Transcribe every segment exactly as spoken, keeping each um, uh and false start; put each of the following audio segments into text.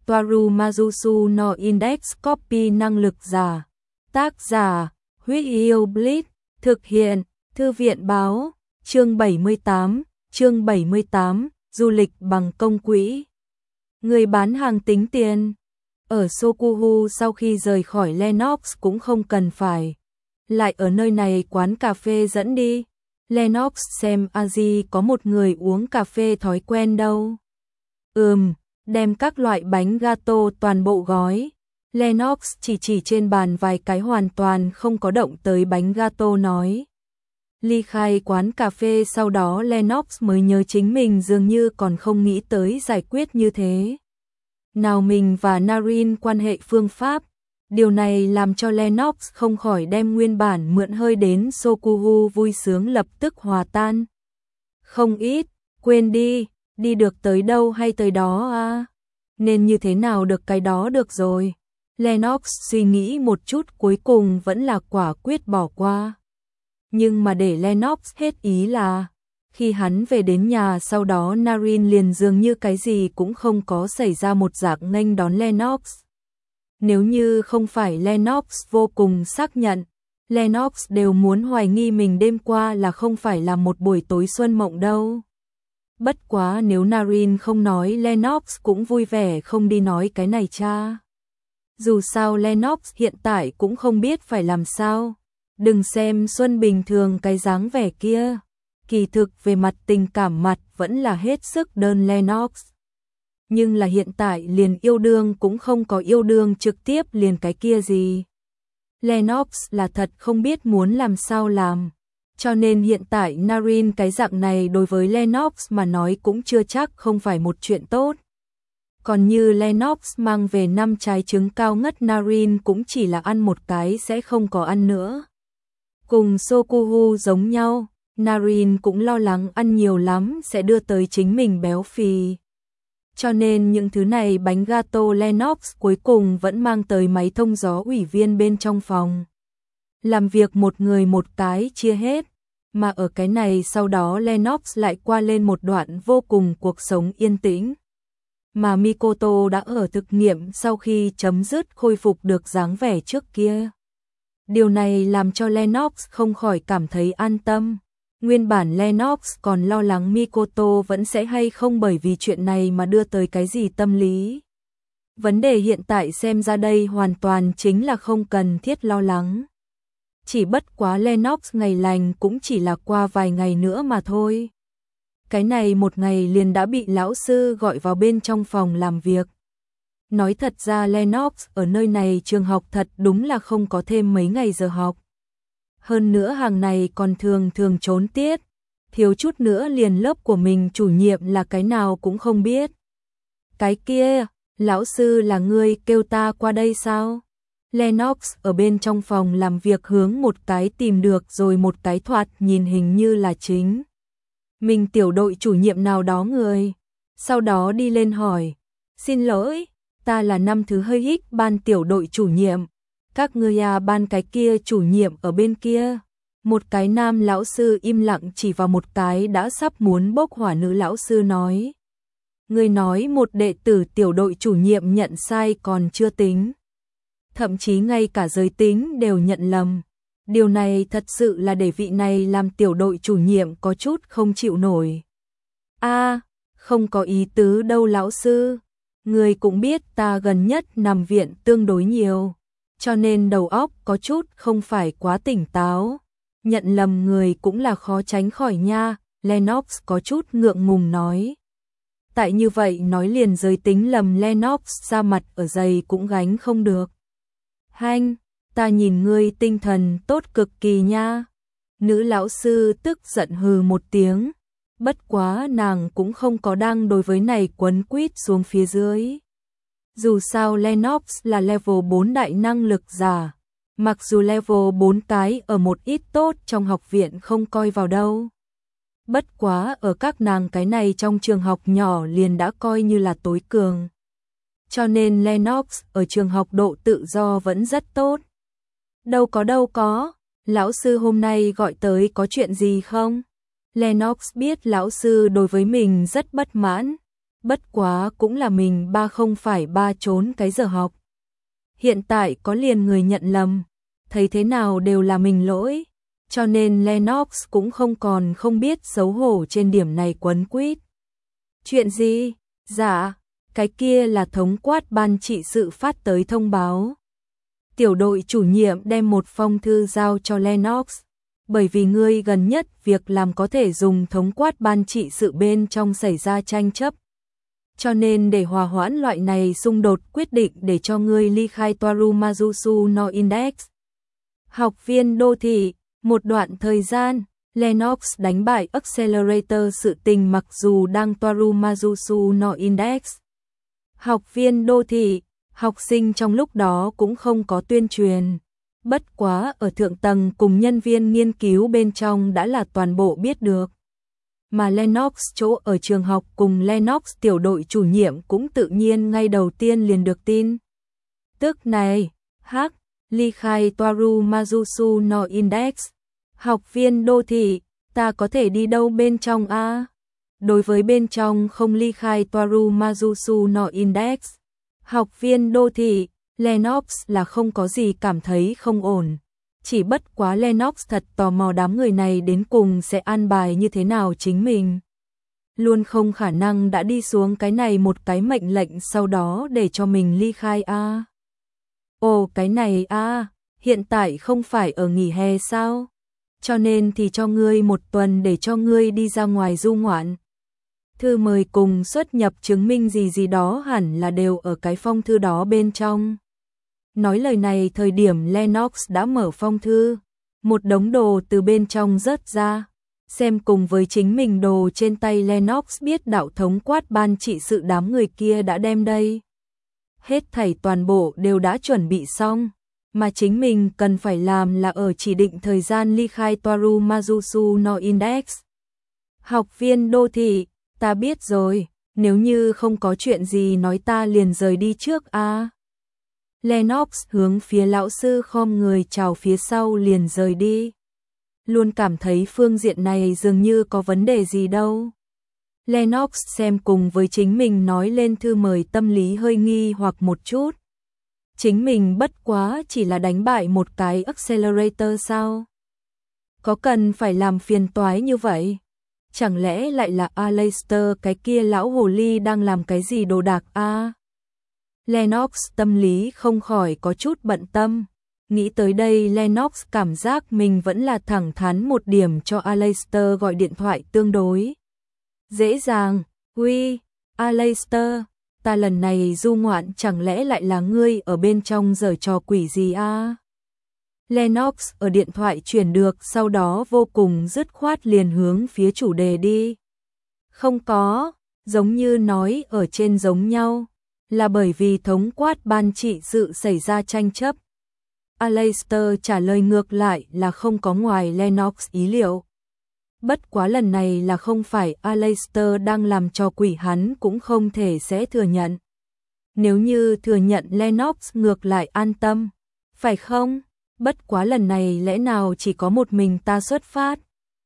Toaru Majusu no Index Copy năng lực giả. Tác giả, Huyết Yêu Blitz, thực hiện, Thư viện báo, chương bảy mươi tám, chương bảy mươi tám, du lịch bằng công quỹ. Người bán hàng tính tiền. Ở Sokuhu sau khi rời khỏi Lenox cũng không cần phải. Lại ở nơi này quán cà phê dẫn đi. Lenox xem Aji có một người uống cà phê thói quen đâu. Ừm, đem các loại bánh gato toàn bộ gói. Lenox chỉ chỉ trên bàn vài cái hoàn toàn không có động tới bánh gato nói. Ly khai quán cà phê sau đó Lenox mới nhớ chính mình dường như còn không nghĩ tới giải quyết như thế. Nào mình và Narin quan hệ phương pháp, điều này làm cho Lenox không khỏi đem nguyên bản mượn hơi đến Sokuhu vui sướng lập tức hòa tan. Không ít, quên đi, đi được tới đâu hay tới đó à, nên như thế nào được cái đó được rồi. Lenox suy nghĩ một chút cuối cùng vẫn là quả quyết bỏ qua. Nhưng mà để Lenox hết ý là, khi hắn về đến nhà sau đó Narin liền dường như cái gì cũng không có xảy ra một dạng nghênh đón Lenox. Nếu như không phải Lenox vô cùng xác nhận, Lenox đều muốn hoài nghi mình đêm qua là không phải là một buổi tối xuân mộng đâu. Bất quá nếu Narin không nói Lenox cũng vui vẻ không đi nói cái này cha. Dù sao Lenox hiện tại cũng không biết phải làm sao. Đừng xem Xuân bình thường cái dáng vẻ kia. Kỳ thực về mặt tình cảm mặt vẫn là hết sức đơn Lenox. Nhưng là hiện tại liền yêu đương cũng không có yêu đương trực tiếp liền cái kia gì. Lenox là thật không biết muốn làm sao làm. Cho nên hiện tại Narin cái dạng này đối với Lenox mà nói cũng chưa chắc không phải một chuyện tốt. Còn như Lenox mang về năm trái trứng cao ngất Narin cũng chỉ là ăn một cái sẽ không có ăn nữa. Cùng Sokuhu giống nhau, Narin cũng lo lắng ăn nhiều lắm sẽ đưa tới chính mình béo phì. Cho nên những thứ này bánh gato Lenox cuối cùng vẫn mang tới máy thông gió ủy viên bên trong phòng. Làm việc một người một cái chia hết, mà ở cái này sau đó Lenox lại qua lên một đoạn vô cùng cuộc sống yên tĩnh. Mà Mikoto đã ở thực nghiệm sau khi chấm dứt khôi phục được dáng vẻ trước kia. Điều này làm cho Lenox không khỏi cảm thấy an tâm. Nguyên bản Lenox còn lo lắng Mikoto vẫn sẽ hay không bởi vì chuyện này mà đưa tới cái gì tâm lý. Vấn đề hiện tại xem ra đây hoàn toàn chính là không cần thiết lo lắng. Chỉ bất quá Lenox ngày lành cũng chỉ là qua vài ngày nữa mà thôi. Cái này một ngày liền đã bị lão sư gọi vào bên trong phòng làm việc. Nói thật ra Lenox ở nơi này trường học thật đúng là không có thêm mấy ngày giờ học. Hơn nữa hàng này còn thường thường trốn tiết, thiếu chút nữa liền lớp của mình chủ nhiệm là cái nào cũng không biết. Cái kia, lão sư là ngươi kêu ta qua đây sao? Lenox ở bên trong phòng làm việc hướng một cái tìm được rồi một cái thoạt nhìn hình như là chính. Mình tiểu đội chủ nhiệm nào đó người. Sau đó đi lên hỏi, xin lỗi, ta là năm thứ hơi hích ban tiểu đội chủ nhiệm. Các ngươi à ban cái kia chủ nhiệm ở bên kia. Một cái nam lão sư im lặng chỉ vào một cái đã sắp muốn bốc hỏa nữ lão sư nói. Người nói một đệ tử tiểu đội chủ nhiệm nhận sai còn chưa tính. Thậm chí ngay cả giới tính đều nhận lầm. Điều này thật sự là để vị này làm tiểu đội chủ nhiệm có chút không chịu nổi. A, không có ý tứ đâu lão sư. Người cũng biết ta gần nhất nằm viện tương đối nhiều. Cho nên đầu óc có chút không phải quá tỉnh táo. Nhận lầm người cũng là khó tránh khỏi nha, Lenox có chút ngượng ngùng nói. Tại như vậy nói liền giới tính lầm Lenox ra mặt ở dày cũng gánh không được. Hanh, ta nhìn ngươi tinh thần tốt cực kỳ nha. Nữ lão sư tức giận hừ một tiếng. Bất quá nàng cũng không có đang đối với này quấn quýt xuống phía dưới. Dù sao Lenox là level bốn đại năng lực giả. Mặc dù level bốn cái ở một ít tốt trong học viện không coi vào đâu. Bất quá ở các nàng cái này trong trường học nhỏ liền đã coi như là tối cường. Cho nên Lenox ở trường học độ tự do vẫn rất tốt. Đâu có đâu có, lão sư hôm nay gọi tới có chuyện gì không? Lenox biết lão sư đối với mình rất bất mãn, bất quá cũng là mình ba không phải ba trốn cái giờ học. Hiện tại có liền người nhận lầm, thấy thế nào đều là mình lỗi, cho nên Lennox cũng không còn không biết xấu hổ trên điểm này quấn quýt. Chuyện gì? Dạ, cái kia là thống quát ban trị sự phát tới thông báo. Tiểu đội chủ nhiệm đem một phong thư giao cho Lennox, bởi vì ngươi gần nhất việc làm có thể dùng thống quát ban trị sự bên trong xảy ra tranh chấp. Cho nên để hòa hoãn loại này xung đột quyết định để cho ngươi ly khai Toaru Mazusu no Index. Học viên đô thị, một đoạn thời gian, Lennox đánh bại Accelerator sự tình mặc dù đang Toaru Mazusu no Index. Học viên đô thị, học sinh trong lúc đó cũng không có tuyên truyền. Bất quá ở thượng tầng cùng nhân viên nghiên cứu bên trong đã là toàn bộ biết được. Mà Lennox chỗ ở trường học cùng Lennox tiểu đội chủ nhiệm cũng tự nhiên ngay đầu tiên liền được tin. Tức này, hắc, ly khai Toaru Mazusu no Index. Học viên đô thị, ta có thể đi đâu bên trong a? Đối với bên trong không ly khai Toaru Mazusu no Index. Học viên đô thị, Lennox là không có gì cảm thấy không ổn. Chỉ bất quá Lennox thật tò mò đám người này đến cùng sẽ an bài như thế nào chính mình. Luôn không khả năng đã đi xuống cái này một cái mệnh lệnh sau đó để cho mình ly khai a. À. Ồ cái này a, à, hiện tại không phải ở nghỉ hè sao? Cho nên thì cho ngươi một tuần để cho ngươi đi ra ngoài du ngoạn. Thư mời cùng xuất nhập chứng minh gì gì đó hẳn là đều ở cái phong thư đó bên trong. Nói lời này thời điểm Lennox đã mở phong thư, một đống đồ từ bên trong rớt ra. Xem cùng với chính mình đồ trên tay Lennox biết đạo thống quát ban trị sự đám người kia đã đem đây. Hết thảy toàn bộ đều đã chuẩn bị xong, mà chính mình cần phải làm là ở chỉ định thời gian ly khai Toaru Mazusu no Index. Học viên đô thị, ta biết rồi, nếu như không có chuyện gì nói ta liền rời đi trước a. À. Lennox hướng phía lão sư khom người chào phía sau liền rời đi. Luôn cảm thấy phương diện này dường như có vấn đề gì đâu. Lennox xem cùng với chính mình nói lên thư mời tâm lý hơi nghi hoặc một chút. Chính mình bất quá chỉ là đánh bại một cái Accelerator sao? Có cần phải làm phiền toái như vậy? Chẳng lẽ lại là Aleister cái kia lão hồ ly đang làm cái gì đồ đạc a? À? Lennox tâm lý không khỏi có chút bận tâm. Nghĩ tới đây Lennox cảm giác mình vẫn là thẳng thắn một điểm cho Aleister gọi điện thoại tương đối dễ dàng. Uy, Aleister, ta lần này du ngoạn chẳng lẽ lại là ngươi ở bên trong giở trò quỷ gì a? À? Lennox ở điện thoại truyền được sau đó vô cùng dứt khoát liền hướng phía chủ đề đi. Không có, giống như nói ở trên giống nhau, là bởi vì thống quát ban trị sự xảy ra tranh chấp. Aleister trả lời ngược lại là không có ngoài Lennox ý liệu. Bất quá lần này là không phải Aleister đang làm cho quỷ hắn cũng không thể sẽ thừa nhận. Nếu như thừa nhận Lennox ngược lại an tâm, phải không? Bất quá lần này lẽ nào chỉ có một mình ta xuất phát?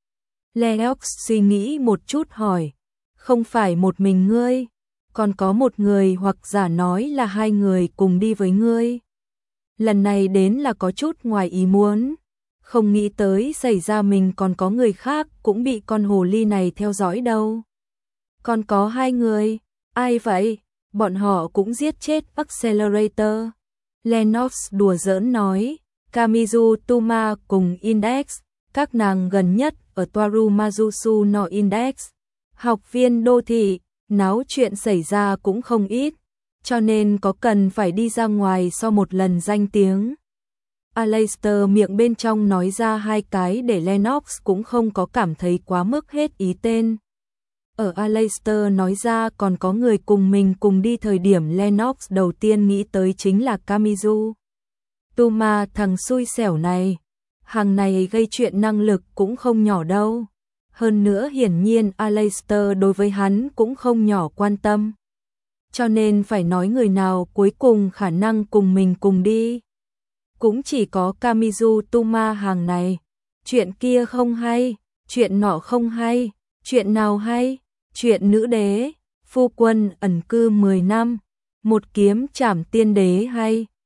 Lennox suy nghĩ một chút hỏi, không phải một mình ngươi, còn có một người hoặc giả nói là hai người cùng đi với ngươi. Lần này đến là có chút ngoài ý muốn, không nghĩ tới xảy ra mình còn có người khác cũng bị con hồ ly này theo dõi đâu. Còn có hai người, ai vậy? Bọn họ cũng giết chết Accelerator. Lennox đùa giỡn nói, Kamizu Tuma cùng Index, các nàng gần nhất ở Toaru Mazusu no Index. Học viên đô thị, náo chuyện xảy ra cũng không ít, cho nên có cần phải đi ra ngoài so một lần danh tiếng. Aleister miệng bên trong nói ra hai cái để Lennox cũng không có cảm thấy quá mức hết ý tên. Ở Aleister nói ra còn có người cùng mình cùng đi thời điểm Lennox đầu tiên nghĩ tới chính là Kamizu Tuma, thằng xui xẻo này. Hàng này gây chuyện năng lực cũng không nhỏ đâu. Hơn nữa hiển nhiên Aleister đối với hắn cũng không nhỏ quan tâm. Cho nên phải nói người nào cuối cùng khả năng cùng mình cùng đi. Cũng chỉ có Kamizu Tuma hàng này. Chuyện kia không hay, chuyện nọ không hay, chuyện nào hay, chuyện nữ đế, Phu quân ẩn cư mười năm, một kiếm trảm tiên đế hay